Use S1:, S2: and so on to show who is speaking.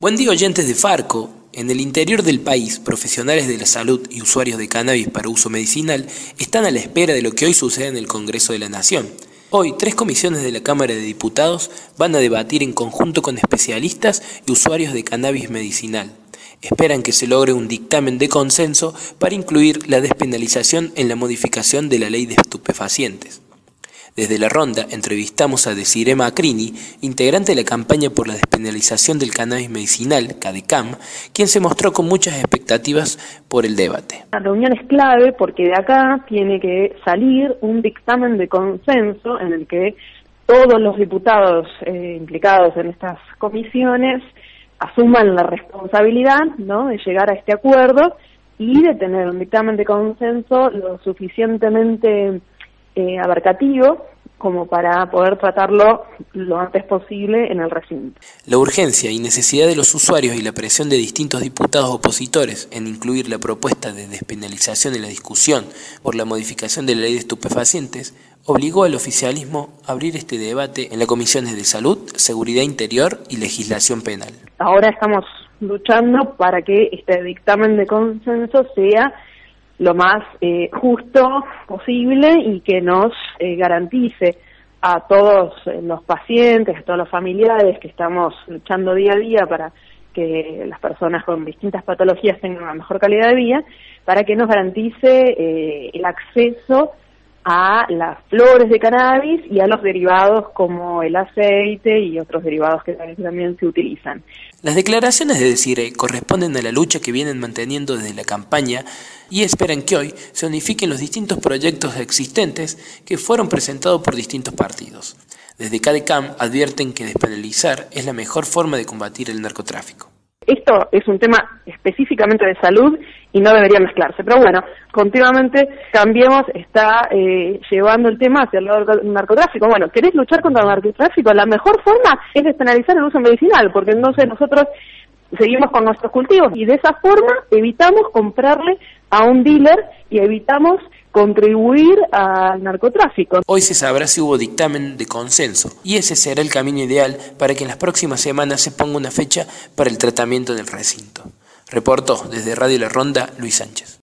S1: Buen día, oyentes de Farco. En el interior del país, profesionales de la salud y usuarios de cannabis para uso medicinal están a la espera de lo que hoy sucede en el Congreso de la Nación. Hoy, 3 comisiones de la Cámara de Diputados van a debatir en conjunto con especialistas y usuarios de cannabis medicinal. Esperan que se logre un dictamen de consenso para incluir la despenalización en la modificación de la ley de estupefacientes. Desde La Ronda entrevistamos a Desiree Macrini, integrante de la campaña por la despenalización del cannabis medicinal, CADECAM, quien se mostró con muchas expectativas por el debate.
S2: La reunión es clave porque de acá tiene que salir un dictamen de consenso en el que todos los diputados implicados en estas comisiones asuman la responsabilidad, ¿no?, de llegar a este acuerdo y de tener un dictamen de consenso lo suficientemente abarcativo como para poder tratarlo lo antes posible en el recinto.
S1: La urgencia y necesidad de los usuarios y la presión de distintos diputados opositores en incluir la propuesta de despenalización en la discusión por la modificación de la ley de estupefacientes obligó al oficialismo a abrir este debate en las comisiones de Salud, Seguridad Interior y Legislación Penal.
S2: Ahora estamos luchando para que este dictamen de consenso sea lo más justo posible y que nos garantice a todos los pacientes, a todos los familiares que estamos luchando día a día para que las personas con distintas patologías tengan una mejor calidad de vida, para que nos garantice el acceso a las flores de cannabis y a los derivados como el aceite y otros derivados que también se utilizan.
S1: Las declaraciones de Desiree corresponden a la lucha que vienen manteniendo desde la campaña y esperan que hoy se unifiquen los distintos proyectos existentes que fueron presentados por distintos partidos. Desde CADECAM advierten que despenalizar es la mejor forma de combatir el narcotráfico.
S2: Esto es un tema específicamente de salud y no debería mezclarse, pero bueno, continuamente Cambiemos está llevando el tema hacia el lado del narcotráfico. Bueno, ¿querés luchar contra el narcotráfico? La mejor forma es despenalizar el uso medicinal, porque entonces nosotros seguimos con nuestros cultivos y de esa forma evitamos comprarle a un dealer y evitamos contribuir al narcotráfico.
S1: Hoy se sabrá si hubo dictamen de consenso y ese será el camino ideal para que en las próximas semanas se ponga una fecha para el tratamiento del recinto. Reportó desde Radio La Ronda, Luis Sánchez.